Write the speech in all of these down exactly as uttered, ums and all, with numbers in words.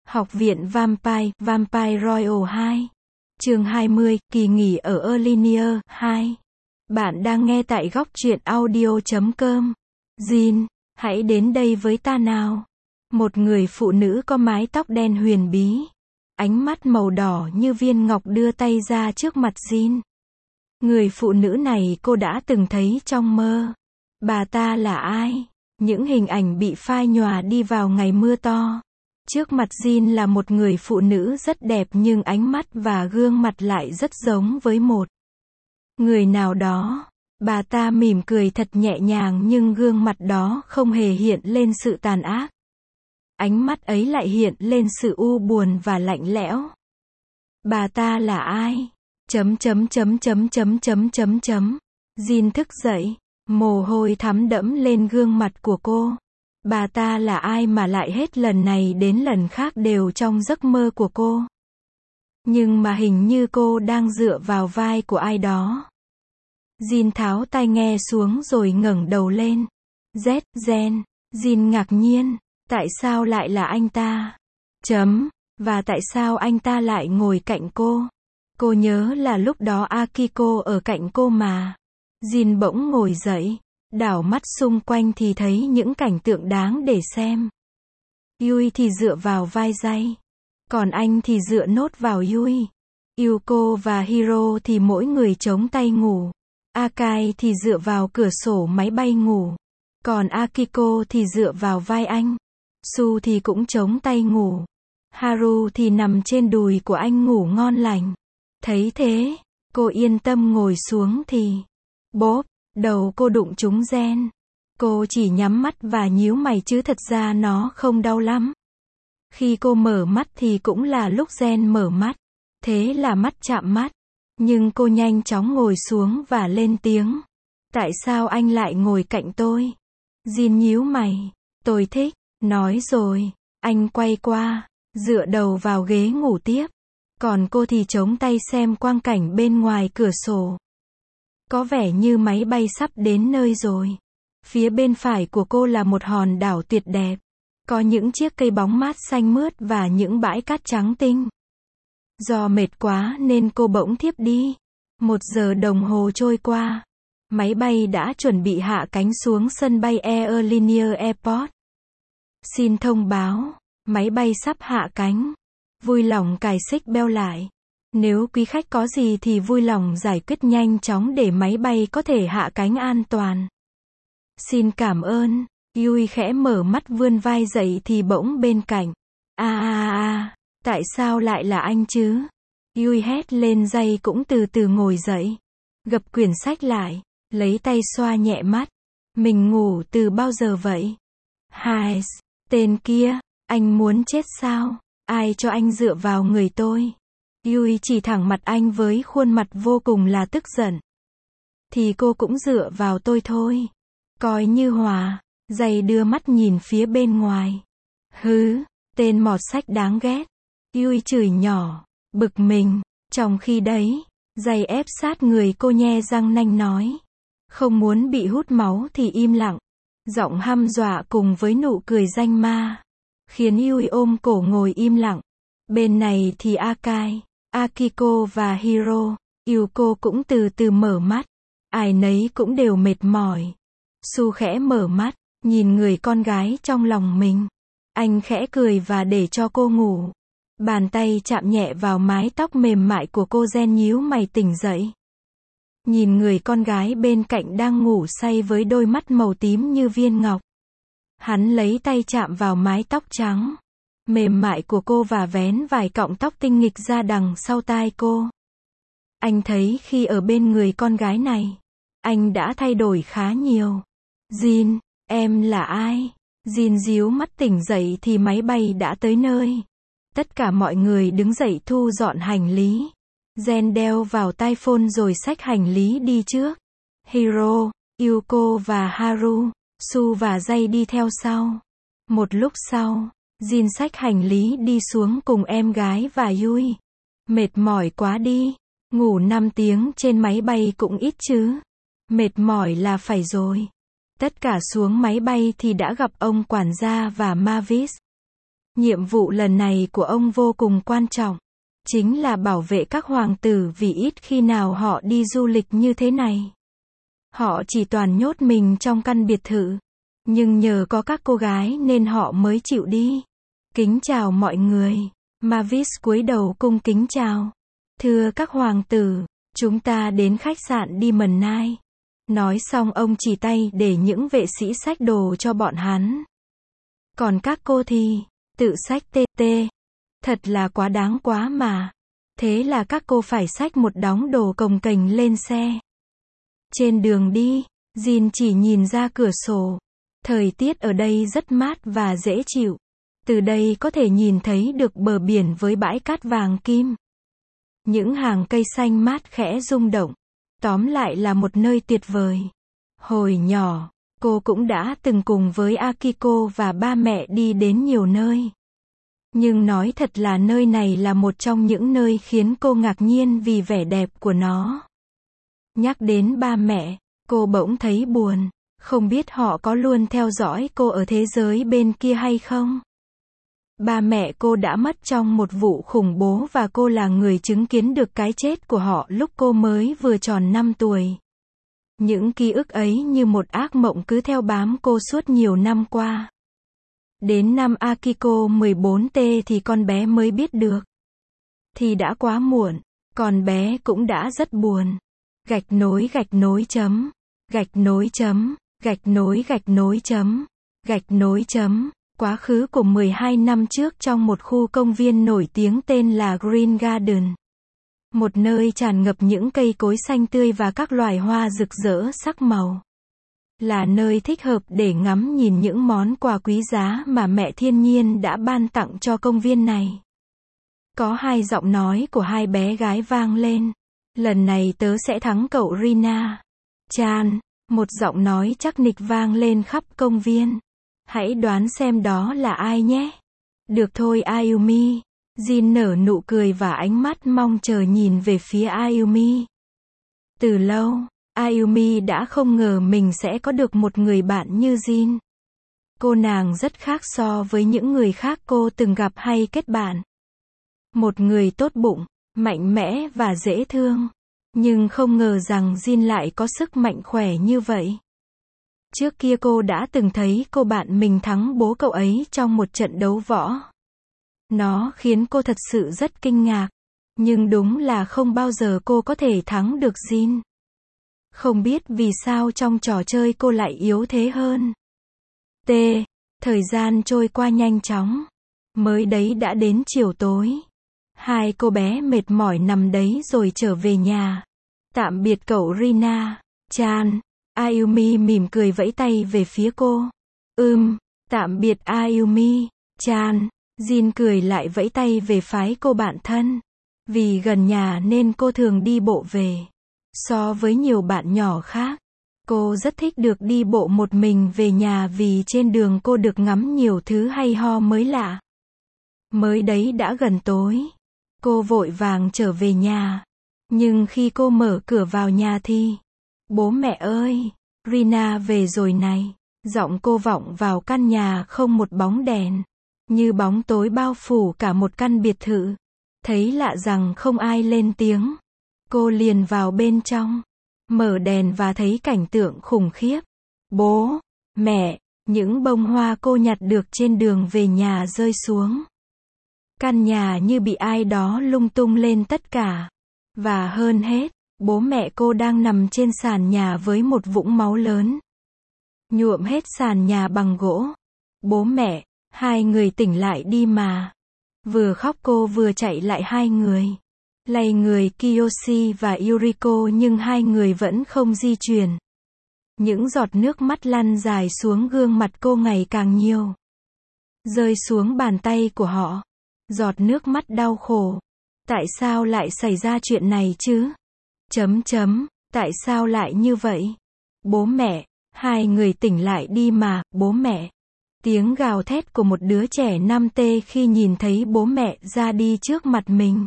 Học viện Vampire, Vampire Royal hai. Chương hai mươi, kỳ nghỉ ở Erlinia, hai. Bạn đang nghe tại góc truyện audio chấm com. Jin, hãy đến đây với ta nào. Một người phụ nữ có mái tóc đen huyền bí, ánh mắt màu đỏ như viên ngọc đưa tay ra trước mặt Jin. Người phụ nữ này cô đã từng thấy trong mơ. Bà ta là ai? Những hình ảnh bị phai nhòa đi vào ngày mưa to. Trước mặt Jin là một người phụ nữ rất đẹp nhưng ánh mắt và gương mặt lại rất giống với một người nào đó. Bà ta mỉm cười thật nhẹ nhàng nhưng gương mặt đó không hề hiện lên sự tàn ác. Ánh mắt ấy lại hiện lên sự u buồn và lạnh lẽo. Bà ta là ai? Chấm chấm chấm chấm chấm chấm chấm chấm. Jin thức dậy, mồ hôi thấm đẫm lên gương mặt của cô. Bà ta là ai mà lại hết lần này đến lần khác đều trong giấc mơ của cô? Nhưng mà hình như cô đang dựa vào vai của ai đó. Jin tháo tai nghe xuống rồi ngẩng đầu lên. Z, Zen. Jin ngạc nhiên. Tại sao lại là anh ta? Chấm. Và tại sao anh ta lại ngồi cạnh cô? Cô nhớ là lúc đó Akiko ở cạnh cô mà. Jin bỗng ngồi dậy. Đảo mắt xung quanh thì thấy những cảnh tượng đáng để xem. Yui thì dựa vào vai Jay. Còn anh thì dựa nốt vào Yui. Yuko và Hiro thì mỗi người chống tay ngủ. Akai thì dựa vào cửa sổ máy bay ngủ. Còn Akiko thì dựa vào vai anh. Su thì cũng chống tay ngủ. Haru thì nằm trên đùi của anh ngủ ngon lành. Thấy thế, cô yên tâm ngồi xuống thì bốp, đầu cô đụng trúng gen. Cô chỉ nhắm mắt và nhíu mày chứ thật ra nó không đau lắm. Khi cô mở mắt thì cũng là lúc gen mở mắt. Thế là mắt chạm mắt. Nhưng cô nhanh chóng ngồi xuống và lên tiếng. Tại sao anh lại ngồi cạnh tôi? Jin nhíu mày. Tôi thích. Nói rồi. Anh quay qua, dựa đầu vào ghế ngủ tiếp. Còn cô thì chống tay xem quang cảnh bên ngoài cửa sổ. Có vẻ như máy bay sắp đến nơi rồi. Phía bên phải của cô là một hòn đảo tuyệt đẹp. Có những chiếc cây bóng mát xanh mướt và những bãi cát trắng tinh. Do mệt quá nên cô bỗng thiếp đi. Một giờ đồng hồ trôi qua. Máy bay đã chuẩn bị hạ cánh xuống sân bay Erlinia Airport. Xin thông báo, máy bay sắp hạ cánh. Vui lòng cài xích belt lại. Nếu quý khách có gì thì vui lòng giải quyết nhanh chóng để máy bay có thể hạ cánh an toàn. Xin cảm ơn. Yui khẽ mở mắt vươn vai dậy thì bỗng bên cạnh. A a a, tại sao lại là anh chứ? Yui hét lên. Jay cũng từ từ ngồi dậy. Gập quyển sách lại, lấy tay xoa nhẹ mắt. Mình ngủ từ bao giờ vậy? Hai, tên kia, anh muốn chết sao? Ai cho anh dựa vào người tôi? Yui chỉ thẳng mặt anh với khuôn mặt vô cùng là tức giận. Thì cô cũng dựa vào tôi thôi. Coi như hòa. Jay đưa mắt nhìn phía bên ngoài. Hứ, tên mọt sách đáng ghét. Yui chửi nhỏ, bực mình. Trong khi đấy, Jay ép sát người cô nhe răng nanh nói. Không muốn bị hút máu thì im lặng. Giọng hăm dọa cùng với nụ cười danh ma. Khiến Yui ôm cổ ngồi im lặng. Bên này thì Akai, Akiko và Hiro, Yuko cũng từ từ mở mắt. Ai nấy cũng đều mệt mỏi. Su khẽ mở mắt, nhìn người con gái trong lòng mình. Anh khẽ cười và để cho cô ngủ. Bàn tay chạm nhẹ vào mái tóc mềm mại của cô. Gen nhíu mày tỉnh dậy. Nhìn người con gái bên cạnh đang ngủ say với đôi mắt màu tím như viên ngọc. Hắn lấy tay chạm vào mái tóc trắng mềm mại của cô và vén vài cọng tóc tinh nghịch ra đằng sau tai cô. Anh thấy khi ở bên người con gái này, anh đã thay đổi khá nhiều. Jin, em là ai? Jin díu mắt tỉnh dậy thì máy bay đã tới nơi. Tất cả mọi người đứng dậy thu dọn hành lý. Gen đeo vào tai phone rồi xách hành lý đi trước. Hiro, Yuko và Haru, Su và Jay đi theo sau. Một lúc sau, Jin xách hành lý đi xuống cùng em gái và Yui. Mệt mỏi quá đi. Ngủ năm tiếng trên máy bay cũng ít chứ. Mệt mỏi là phải rồi. Tất cả xuống máy bay thì đã gặp ông quản gia và Mavis. Nhiệm vụ lần này của ông vô cùng quan trọng. Chính là bảo vệ các hoàng tử vì ít khi nào họ đi du lịch như thế này. Họ chỉ toàn nhốt mình trong căn biệt thự. Nhưng nhờ có các cô gái nên họ mới chịu đi. Kính chào mọi người. Mavis cúi đầu cung kính chào. Thưa các hoàng tử, chúng ta đến khách sạn Diamond Night. Nói xong ông chỉ tay để những vệ sĩ xách đồ cho bọn hắn. Còn các cô thì, tự xách tê tê. Thật là quá đáng quá mà. Thế là các cô phải xách một đống đồ cồng kềnh lên xe. Trên đường đi, Jin chỉ nhìn ra cửa sổ. Thời tiết ở đây rất mát và dễ chịu. Từ đây có thể nhìn thấy được bờ biển với bãi cát vàng kim. Những hàng cây xanh mát khẽ rung động. Tóm lại là một nơi tuyệt vời. Hồi nhỏ, cô cũng đã từng cùng với Akiko và ba mẹ đi đến nhiều nơi. Nhưng nói thật là nơi này là một trong những nơi khiến cô ngạc nhiên vì vẻ đẹp của nó. Nhắc đến ba mẹ, cô bỗng thấy buồn. Không biết họ có luôn theo dõi cô ở thế giới bên kia hay không? Ba mẹ cô đã mất trong một vụ khủng bố và cô là người chứng kiến được cái chết của họ lúc cô mới vừa tròn năm tuổi. Những ký ức ấy như một ác mộng cứ theo bám cô suốt nhiều năm qua. Đến năm Akiko mười bốn tuổi thì con bé mới biết được. Thì đã quá muộn, con bé cũng đã rất buồn. Gạch nối gạch nối chấm, gạch nối chấm, gạch nối gạch nối chấm, gạch nối chấm. Quá khứ của mười hai năm trước trong một khu công viên nổi tiếng tên là Green Garden. Một nơi tràn ngập những cây cối xanh tươi và các loài hoa rực rỡ sắc màu. Là nơi thích hợp để ngắm nhìn những món quà quý giá mà mẹ thiên nhiên đã ban tặng cho công viên này. Có hai giọng nói của hai bé gái vang lên. Lần này tớ sẽ thắng cậu Rina. Chan, một giọng nói chắc nịch vang lên khắp công viên. Hãy đoán xem đó là ai nhé. Được thôi Ayumi. Jin nở nụ cười và ánh mắt mong chờ nhìn về phía Ayumi. Từ lâu, Ayumi đã không ngờ mình sẽ có được một người bạn như Jin. Cô nàng rất khác so với những người khác cô từng gặp hay kết bạn. Một người tốt bụng, mạnh mẽ và dễ thương. Nhưng không ngờ rằng Jin lại có sức mạnh khỏe như vậy. Trước kia cô đã từng thấy cô bạn mình thắng bố cậu ấy trong một trận đấu võ. Nó khiến cô thật sự rất kinh ngạc. Nhưng đúng là không bao giờ cô có thể thắng được Jin. Không biết vì sao trong trò chơi cô lại yếu thế hơn. T. Thời gian trôi qua nhanh chóng. Mới đấy đã đến chiều tối. Hai cô bé mệt mỏi nằm đấy rồi trở về nhà. Tạm biệt cậu Rina. Chan. Ayumi mỉm cười vẫy tay về phía cô. Ừm, tạm biệt Ayumi. Chan. Jin cười lại vẫy tay về phái cô bạn thân. Vì gần nhà nên cô thường đi bộ về. So với nhiều bạn nhỏ khác, cô rất thích được đi bộ một mình về nhà vì trên đường cô được ngắm nhiều thứ hay ho mới lạ. Mới đấy đã gần tối. Cô vội vàng trở về nhà. Nhưng khi cô mở cửa vào nhà thì... Bố mẹ ơi! Rina về rồi này. Giọng cô vọng vào căn nhà không một bóng đèn. Như bóng tối bao phủ cả một căn biệt thự. Thấy lạ rằng không ai lên tiếng. Cô liền vào bên trong. Mở đèn và thấy cảnh tượng khủng khiếp. Bố! Mẹ! Những bông hoa cô nhặt được trên đường về nhà rơi xuống. Căn nhà như bị ai đó lung tung lên tất cả. Và hơn hết, bố mẹ cô đang nằm trên sàn nhà với một vũng máu lớn. Nhuộm hết sàn nhà bằng gỗ. Bố mẹ, hai người tỉnh lại đi mà. Vừa khóc cô vừa chạy lại hai người. Lay người Kiyoshi và Yuriko nhưng hai người vẫn không di chuyển. Những giọt nước mắt lăn dài xuống gương mặt cô ngày càng nhiều. Rơi xuống bàn tay của họ. Giọt nước mắt đau khổ. Tại sao lại xảy ra chuyện này chứ? Chấm chấm, tại sao lại như vậy? Bố mẹ, hai người tỉnh lại đi mà, bố mẹ. Tiếng gào thét của một đứa trẻ năm tuổi khi nhìn thấy bố mẹ ra đi trước mặt mình.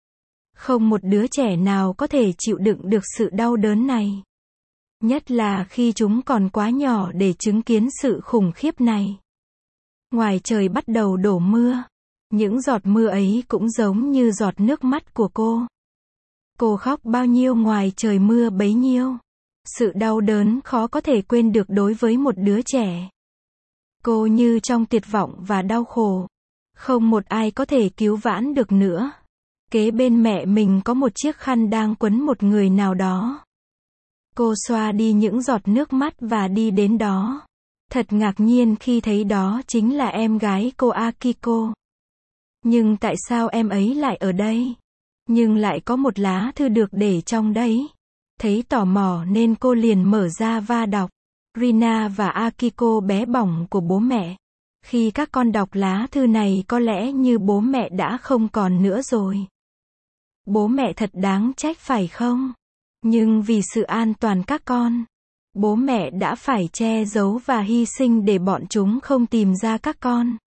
Không một đứa trẻ nào có thể chịu đựng được sự đau đớn này. Nhất là khi chúng còn quá nhỏ để chứng kiến sự khủng khiếp này. Ngoài trời bắt đầu đổ mưa. Những giọt mưa ấy cũng giống như giọt nước mắt của cô. Cô khóc bao nhiêu ngoài trời mưa bấy nhiêu. Sự đau đớn khó có thể quên được đối với một đứa trẻ. Cô như trong tuyệt vọng và đau khổ. Không một ai có thể cứu vãn được nữa. Kế bên mẹ mình có một chiếc khăn đang quấn một người nào đó. Cô xoa đi những giọt nước mắt và đi đến đó. Thật ngạc nhiên khi thấy đó chính là em gái cô Akiko. Nhưng tại sao em ấy lại ở đây? Nhưng lại có một lá thư được để trong đấy. Thấy tò mò nên cô liền mở ra và đọc. Rina và Akiko bé bỏng của bố mẹ. Khi các con đọc lá thư này có lẽ như bố mẹ đã không còn nữa rồi. Bố mẹ thật đáng trách phải không? Nhưng vì sự an toàn các con, bố mẹ đã phải che giấu và hy sinh để bọn chúng không tìm ra các con.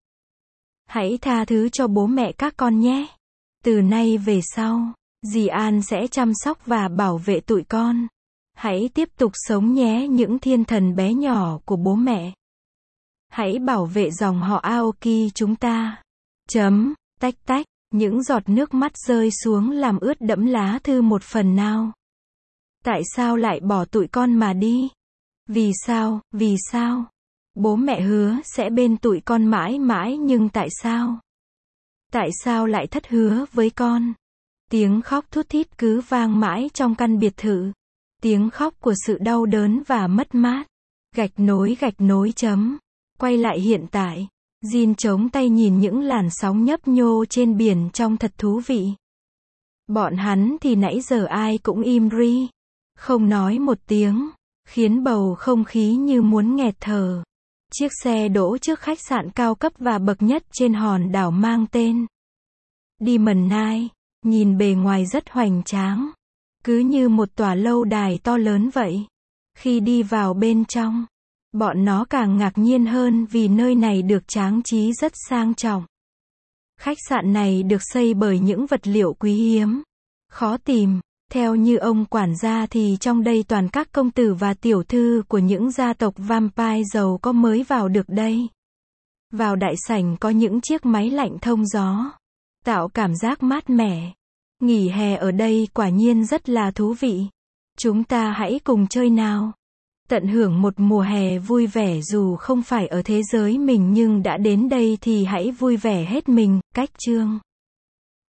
Hãy tha thứ cho bố mẹ các con nhé. Từ nay về sau, dì An sẽ chăm sóc và bảo vệ tụi con. Hãy tiếp tục sống nhé những thiên thần bé nhỏ của bố mẹ. Hãy bảo vệ dòng họ Aoki chúng ta. Chấm, tách tách, những giọt nước mắt rơi xuống làm ướt đẫm lá thư một phần nào. Tại sao lại bỏ tụi con mà đi? Vì sao, vì sao? Bố mẹ hứa sẽ bên tụi con mãi mãi nhưng tại sao? Tại sao lại thất hứa với con? Tiếng khóc thút thít cứ vang mãi trong căn biệt thự. Tiếng khóc của sự đau đớn và mất mát. Gạch nối gạch nối chấm. Quay lại hiện tại. Jin chống tay nhìn những làn sóng nhấp nhô trên biển trông thật thú vị. Bọn hắn thì nãy giờ ai cũng im ri. Không nói một tiếng. Khiến bầu không khí như muốn nghẹt thở. Chiếc xe đỗ trước khách sạn cao cấp và bậc nhất trên hòn đảo mang tên Diamond Night. Nhìn bề ngoài rất hoành tráng. Cứ như một tòa lâu đài to lớn vậy. Khi đi vào bên trong, bọn nó càng ngạc nhiên hơn vì nơi này được trang trí rất sang trọng. Khách sạn này được xây bởi những vật liệu quý hiếm, khó tìm. Theo như ông quản gia thì trong đây toàn các công tử và tiểu thư của những gia tộc vampire giàu có mới vào được đây. Vào đại sảnh có những chiếc máy lạnh thông gió, tạo cảm giác mát mẻ. Nghỉ hè ở đây quả nhiên rất là thú vị. Chúng ta hãy cùng chơi nào. Tận hưởng một mùa hè vui vẻ dù không phải ở thế giới mình nhưng đã đến đây thì hãy vui vẻ hết mình. Cách chương